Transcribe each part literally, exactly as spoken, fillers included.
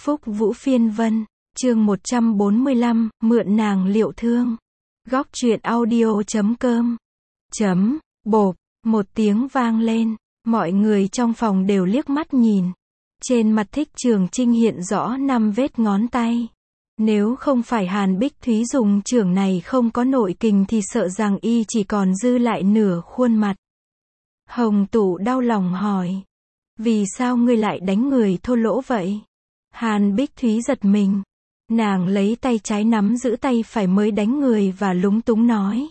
Phúc Vũ Phiên Vân, chương một trăm bốn mươi lăm, mượn nàng liệu thương. Góc truyện audio chấm com. Chấm, bộp, một tiếng vang lên, mọi người trong phòng đều liếc mắt nhìn. Trên mặt Thích Trường Trinh hiện rõ năm vết ngón tay. Nếu không phải Hàn Bích Thúy dùng chưởng này không có nội kình thì sợ rằng y chỉ còn dư lại nửa khuôn mặt. Hồng Tụ đau lòng hỏi. Vì sao ngươi lại đánh người thô lỗ vậy? Hàn Bích Thúy giật mình. Nàng lấy tay trái nắm giữ tay phải mới đánh người và lúng túng nói.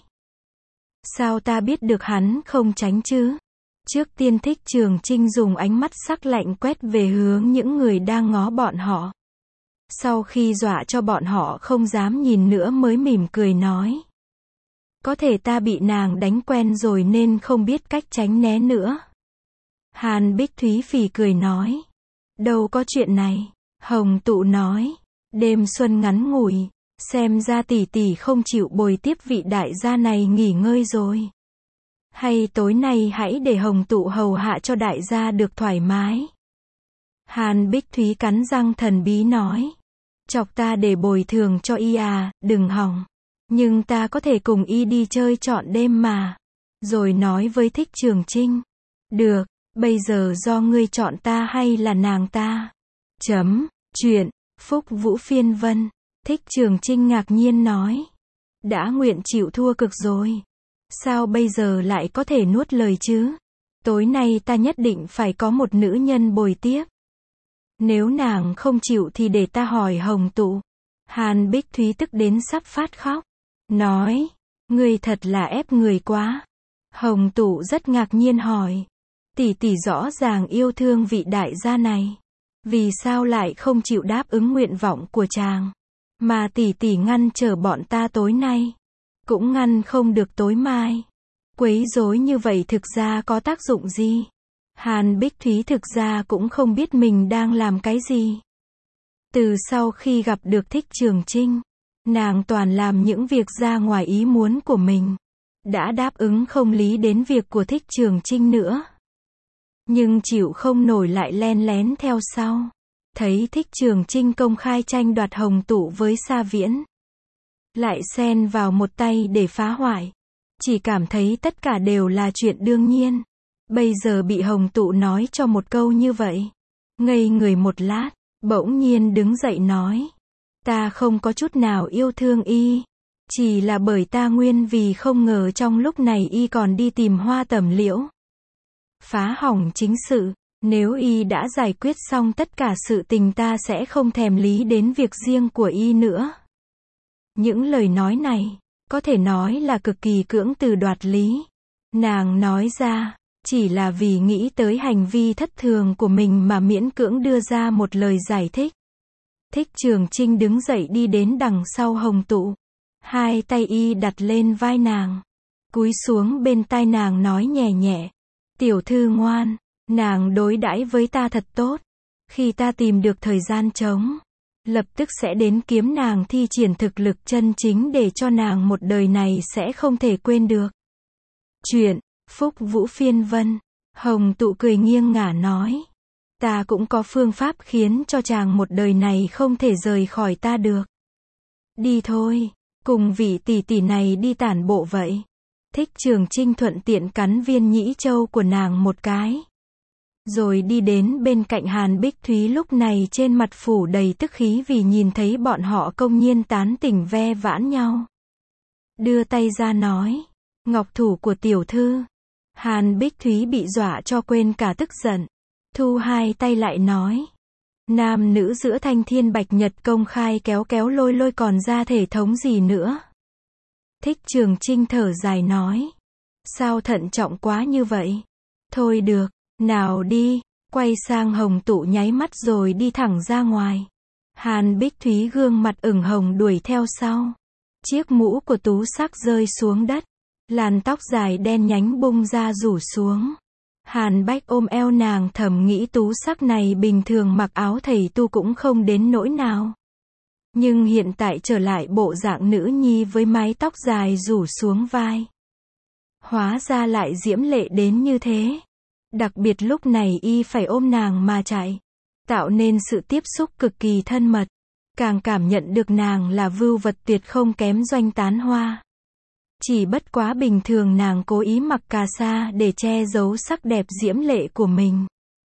Sao ta biết được hắn không tránh chứ? Trước tiên Thích Trường Trinh dùng ánh mắt sắc lạnh quét về hướng những người đang ngó bọn họ. Sau khi dọa cho bọn họ không dám nhìn nữa mới mỉm cười nói. Có thể ta bị nàng đánh quen rồi nên không biết cách tránh né nữa. Hàn Bích Thúy phì cười nói. Đâu có chuyện này. Hồng Tụ nói. Đêm xuân ngắn ngủi, xem ra tỷ tỷ không chịu bồi tiếp vị đại gia này nghỉ ngơi rồi. Hay tối nay hãy để Hồng Tụ hầu hạ cho đại gia được thoải mái. Hàn Bích Thúy cắn răng thần bí nói. Chọc ta để bồi thường cho y à, đừng hòng. Nhưng ta có thể cùng y đi chơi trọn đêm mà. Rồi nói với Thích Trường Trinh. Được, bây giờ do ngươi chọn ta hay là nàng ta? Chấm, chuyện. Phúc Vũ Phiên Vân. Thích Trường Trinh ngạc nhiên nói. Đã nguyện chịu thua cực rồi. Sao bây giờ lại có thể nuốt lời chứ? Tối nay ta nhất định phải có một nữ nhân bồi tiếp. Nếu nàng không chịu thì để ta hỏi Hồng Tụ. Hàn Bích Thúy tức đến sắp phát khóc. Nói. Ngươi thật là ép người quá. Hồng Tụ rất ngạc nhiên hỏi. Tỷ tỷ rõ ràng yêu thương vị đại gia này. Vì sao lại không chịu đáp ứng nguyện vọng của chàng? Mà tỷ tỷ ngăn trở bọn ta tối nay. Cũng ngăn không được tối mai. Quấy rối như vậy thực ra có tác dụng gì? Hàn Bích Thúy thực ra cũng không biết mình đang làm cái gì. Từ sau khi gặp được Thích Trường Trinh, nàng toàn làm những việc ra ngoài ý muốn của mình. Đã đáp ứng không lý đến việc của Thích Trường Trinh nữa. Nhưng chịu không nổi lại len lén theo sau. Thấy Thích Trường Trinh công khai tranh đoạt Hồng Tụ với Sa Viễn. Lại xen vào một tay để phá hoại. Chỉ cảm thấy tất cả đều là chuyện đương nhiên. Bây giờ bị Hồng Tụ nói cho một câu như vậy. Ngây người một lát, bỗng nhiên đứng dậy nói. Ta không có chút nào yêu thương y. Chỉ là bởi ta nguyên vì không ngờ trong lúc này y còn đi tìm Hoa Tẩm Liễu. Phá hỏng chính sự, nếu y đã giải quyết xong tất cả sự tình ta sẽ không thèm lý đến việc riêng của y nữa. Những lời nói này, có thể nói là cực kỳ cưỡng từ đoạt lý. Nàng nói ra, chỉ là vì nghĩ tới hành vi thất thường của mình mà miễn cưỡng đưa ra một lời giải thích. Thích Trường Trinh đứng dậy đi đến đằng sau Hồng Tụ. Hai tay y đặt lên vai nàng. Cúi xuống bên tai nàng nói nhẹ nhẹ. Tiểu thư ngoan, nàng đối đãi với ta thật tốt. Khi ta tìm được thời gian trống, lập tức sẽ đến kiếm nàng thi triển thực lực chân chính để cho nàng một đời này sẽ không thể quên được. Chuyện, Phúc Vũ Phiên Vân. Hồng Tụ cười nghiêng ngả nói. Ta cũng có phương pháp khiến cho chàng một đời này không thể rời khỏi ta được. Đi thôi, cùng vị tỷ tỷ này đi tản bộ vậy. Thích Trường Trinh thuận tiện cắn viên nhĩ châu của nàng một cái. Rồi đi đến bên cạnh Hàn Bích Thúy lúc này trên mặt phủ đầy tức khí vì nhìn thấy bọn họ công nhiên tán tỉnh ve vãn nhau. Đưa tay ra nói. Ngọc thủ của tiểu thư. Hàn Bích Thúy bị dọa cho quên cả tức giận. Thu hai tay lại nói. Nam nữ giữa thanh thiên bạch nhật công khai kéo kéo lôi lôi còn ra thể thống gì nữa. Thích Trường Trinh thở dài nói. Sao thận trọng quá như vậy? Thôi được, nào đi, quay sang Hồng Tụ nháy mắt rồi đi thẳng ra ngoài. Hàn Bích Thúy gương mặt ửng hồng đuổi theo sau. Chiếc mũ của Tú Sắc rơi xuống đất. Làn tóc dài đen nhánh bung ra rủ xuống. Hàn Bách ôm eo nàng thầm nghĩ Tú Sắc này bình thường mặc áo thầy tu cũng không đến nỗi nào. Nhưng hiện tại trở lại bộ dạng nữ nhi với mái tóc dài rủ xuống vai. Hóa ra lại diễm lệ đến như thế. Đặc biệt lúc này y phải ôm nàng mà chạy. tạo nên sự tiếp xúc cực kỳ thân mật. Càng cảm nhận được nàng là vưu vật tuyệt không kém Doanh Tán Hoa. Chỉ bất quá bình thường nàng cố ý mặc cà sa để che giấu sắc đẹp diễm lệ của mình.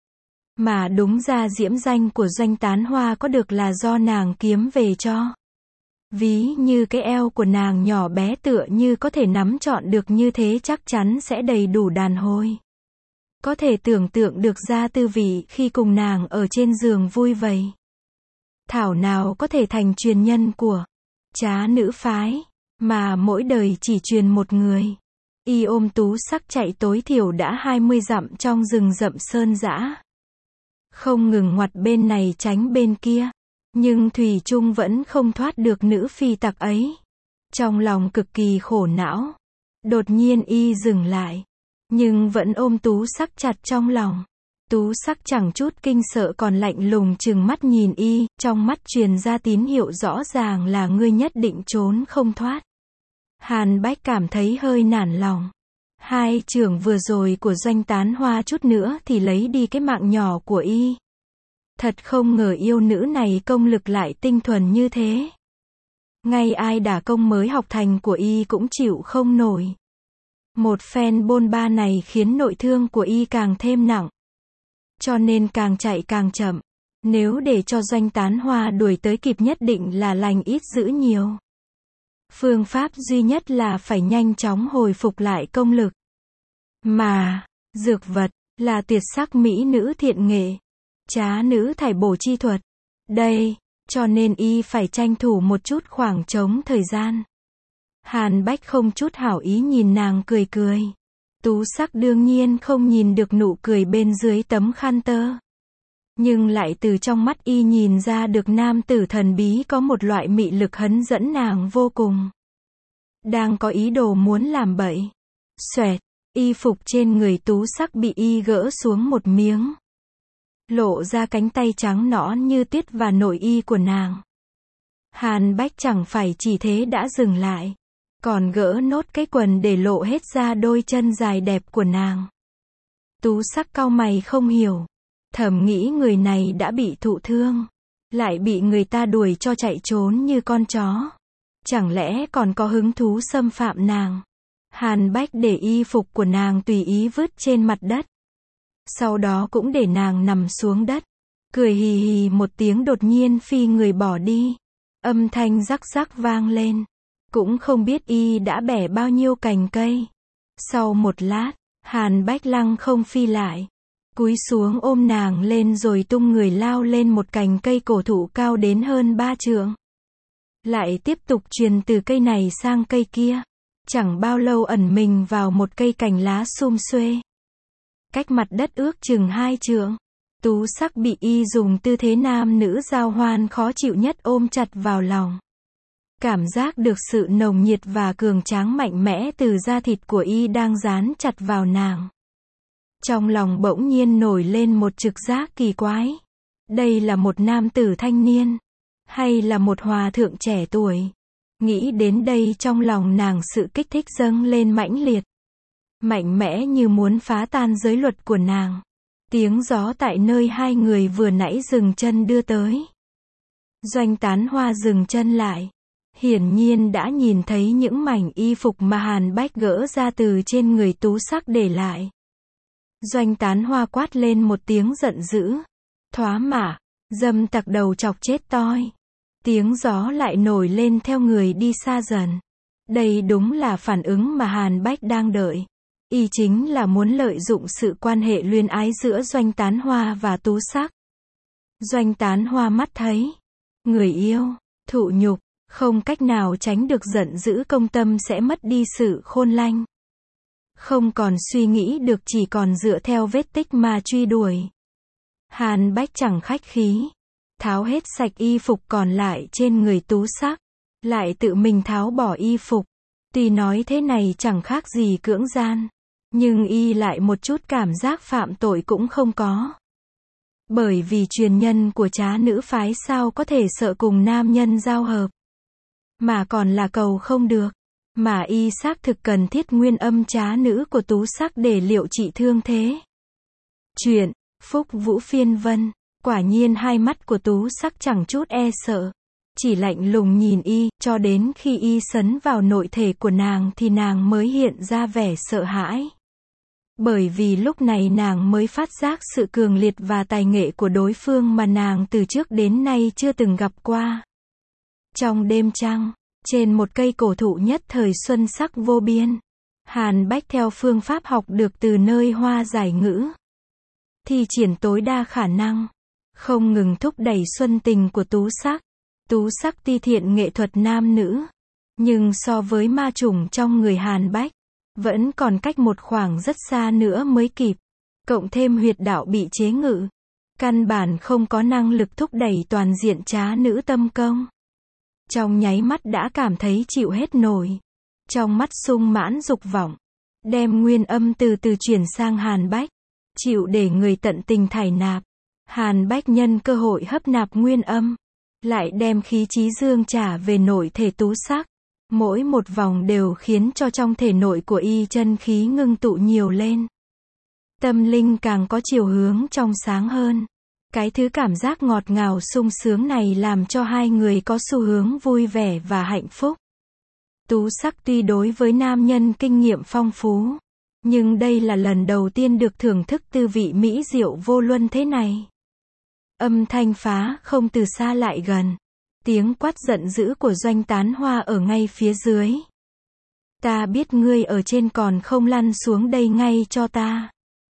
Mà đúng ra diễm danh của Doanh Tán Hoa có được là do nàng kiếm về cho. Ví như cái eo của nàng nhỏ bé tựa như có thể nắm trọn được như thế chắc chắn sẽ đầy đủ đàn hồi. Có thể tưởng tượng được ra tư vị khi cùng nàng ở trên giường vui vầy. Thảo nào có thể thành truyền nhân của Trá nữ phái, mà mỗi đời chỉ truyền một người. Y ôm Tú Sắc chạy tối thiểu đã hai mươi dặm trong rừng rậm sơn dã. Không ngừng ngoặt bên này tránh bên kia. Nhưng thủy chung vẫn không thoát được nữ phi tặc ấy. Trong lòng cực kỳ khổ não. Đột nhiên y dừng lại. Nhưng vẫn ôm Tú Sắc chặt trong lòng. Tú Sắc chẳng chút kinh sợ còn lạnh lùng trừng mắt nhìn y, trong mắt truyền ra tín hiệu rõ ràng là ngươi nhất định trốn không thoát. Hàn Bách cảm thấy hơi nản lòng. Hai chưởng vừa rồi của Doanh Tán Hoa chút nữa thì lấy đi cái mạng nhỏ của y. Thật không ngờ yêu nữ này công lực lại tinh thuần như thế. Ngay ai đả công mới học thành của y cũng chịu không nổi. Một phen bôn ba này khiến nội thương của y càng thêm nặng. Cho nên càng chạy càng chậm. Nếu để cho Doanh Tán Hoa đuổi tới kịp nhất định là lành ít dữ nhiều. Phương pháp duy nhất là phải nhanh chóng hồi phục lại công lực. Mà, dược vật, là tuyệt sắc mỹ nữ thiện nghệ. Trá nữ thải bổ chi thuật. Đây, cho nên y phải tranh thủ một chút khoảng trống thời gian. Hàn Bách không chút hảo ý nhìn nàng cười cười. Tú Sắc đương nhiên không nhìn được nụ cười bên dưới tấm khăn tơ. Nhưng lại từ trong mắt y nhìn ra được nam tử thần bí có một loại mị lực hấn dẫn nàng vô cùng. Đang có ý đồ muốn làm bậy. Xoẹt, y phục trên người Tú Sắc bị y gỡ xuống một miếng. Lộ ra cánh tay trắng nõn như tuyết và nội y của nàng. Hàn Bách chẳng phải chỉ thế đã dừng lại. Còn gỡ nốt cái quần để lộ hết ra đôi chân dài đẹp của nàng. Tú Sắc cau mày không hiểu. Thầm nghĩ người này đã bị thụ thương. Lại bị người ta đuổi cho chạy trốn như con chó. Chẳng lẽ còn có hứng thú xâm phạm nàng. Hàn Bách để y phục của nàng tùy ý vứt trên mặt đất. Sau đó cũng để nàng nằm xuống đất. Cười hì hì một tiếng đột nhiên phi người bỏ đi. Âm thanh rắc rắc vang lên. Cũng không biết y đã bẻ bao nhiêu cành cây. Sau một lát, Hàn Bách lăng không phi lại. Cúi xuống ôm nàng lên rồi tung người lao lên một cành cây cổ thụ cao đến hơn ba trượng. Lại tiếp tục truyền từ cây này sang cây kia. Chẳng bao lâu ẩn mình vào một cây cành lá sum xuê. Cách mặt đất ước chừng hai trượng. Tú Sắc bị y dùng tư thế nam nữ giao hoan khó chịu nhất ôm chặt vào lòng. Cảm giác được sự nồng nhiệt và cường tráng mạnh mẽ từ da thịt của y đang dán chặt vào nàng. Trong lòng bỗng nhiên nổi lên một trực giác kỳ quái. Đây là một nam tử thanh niên, hay là một hòa thượng trẻ tuổi? Nghĩ đến đây trong lòng nàng sự kích thích dâng lên mãnh liệt. Mạnh mẽ như muốn phá tan giới luật của nàng. Tiếng gió tại nơi hai người vừa nãy dừng chân đưa tới. Doanh Tán Hoa dừng chân lại. Hiển nhiên đã nhìn thấy những mảnh y phục mà Hàn Bách gỡ ra từ trên người Tú Sắc để lại. Doanh Tán Hoa quát lên một tiếng giận dữ. Thoá mạ, dâm tặc đầu chọc chết toi. Tiếng gió lại nổi lên theo người đi xa dần. Đây đúng là phản ứng mà Hàn Bách đang đợi. Y chính là muốn lợi dụng sự quan hệ luyến ái giữa Doanh Tán Hoa và Tú Sắc. Doanh Tán Hoa mắt thấy người yêu, thụ nhục, không cách nào tránh được giận dữ công tâm sẽ mất đi sự khôn lanh. Không còn suy nghĩ được chỉ còn dựa theo vết tích mà truy đuổi. Hàn Bách chẳng khách khí. Tháo hết sạch y phục còn lại trên người Tú Sắc. Lại tự mình tháo bỏ y phục. Tuy nói thế này chẳng khác gì cưỡng gian. Nhưng y lại một chút cảm giác phạm tội cũng không có. Bởi vì truyền nhân của trá nữ phái sao có thể sợ cùng nam nhân giao hợp. Mà còn là cầu không được. Mà y xác thực cần thiết nguyên âm trá nữ của Tú Sắc để liệu trị thương thế. Chuyện, Phúc Vũ Phiên Vân Quả nhiên hai mắt của Tú Sắc chẳng chút e sợ, chỉ lạnh lùng nhìn y, cho đến khi y sấn vào nội thể của nàng thì nàng mới hiện ra vẻ sợ hãi. Bởi vì lúc này nàng mới phát giác sự cường liệt và tài nghệ của đối phương mà nàng từ trước đến nay chưa từng gặp qua. Trong đêm trăng, trên một cây cổ thụ nhất thời xuân sắc vô biên, Hàn Bách theo phương pháp học được từ nơi Hoa Giải Ngữ, thi triển tối đa khả năng, không ngừng thúc đẩy xuân tình của Tú Sắc. Tú Sắc ti thiện nghệ thuật nam nữ, nhưng so với ma chủng trong người Hàn Bách, vẫn còn cách một khoảng rất xa nữa mới kịp. Cộng thêm huyệt đạo bị chế ngự, căn bản không có năng lực thúc đẩy toàn diện trá nữ tâm công. Trong nháy mắt đã cảm thấy chịu hết nổi. Trong mắt sung mãn dục vọng, đem nguyên âm từ từ chuyển sang Hàn Bách, chịu để người tận tình thải nạp. Hàn Bách nhân cơ hội hấp nạp nguyên âm, lại đem khí trí dương trả về nội thể Tú Sắc. Mỗi một vòng đều khiến cho trong thể nội của y chân khí ngưng tụ nhiều lên. Tâm linh càng có chiều hướng trong sáng hơn. Cái thứ cảm giác ngọt ngào sung sướng này làm cho hai người có xu hướng vui vẻ và hạnh phúc. Tú Sắc tuy đối với nam nhân kinh nghiệm phong phú, nhưng đây là lần đầu tiên được thưởng thức tư vị mỹ diệu vô luân thế này. Âm thanh phá không từ xa lại gần. Tiếng quát giận dữ của Doanh Tán Hoa ở ngay phía dưới. Ta biết ngươi ở trên còn không lăn xuống đây ngay cho ta.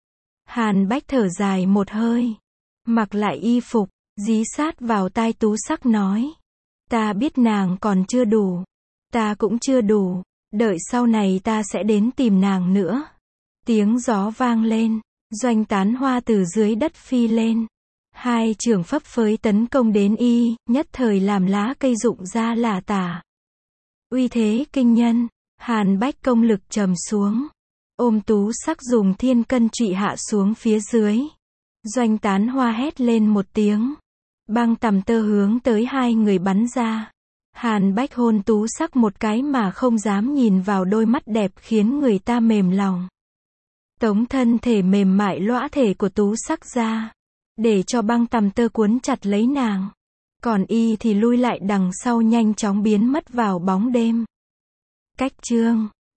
Hàn Bách thở dài một hơi, mặc lại y phục, dí sát vào tai Tú Sắc nói. Ta biết nàng còn chưa đủ. Ta cũng chưa đủ. Đợi sau này ta sẽ đến tìm nàng nữa. Tiếng gió vang lên. Doanh Tán Hoa từ dưới đất phi lên. Hai trường phấp phới tấn công đến y, nhất thời làm lá cây rụng ra lả tả. Uy thế kinh nhân, Hàn Bách công lực trầm xuống. Ôm Tú Sắc dùng thiên cân trụy hạ xuống phía dưới. Doanh Tán Hoa hét lên một tiếng. Băng tầm tơ hướng tới hai người bắn ra. Hàn Bách hôn Tú Sắc một cái mà không dám nhìn vào đôi mắt đẹp khiến người ta mềm lòng. Tống thân thể mềm mại lõa thể của Tú Sắc ra, để cho băng tầm tơ cuốn chặt lấy nàng. Còn y thì lui lại đằng sau nhanh chóng biến mất vào bóng đêm. Cách chương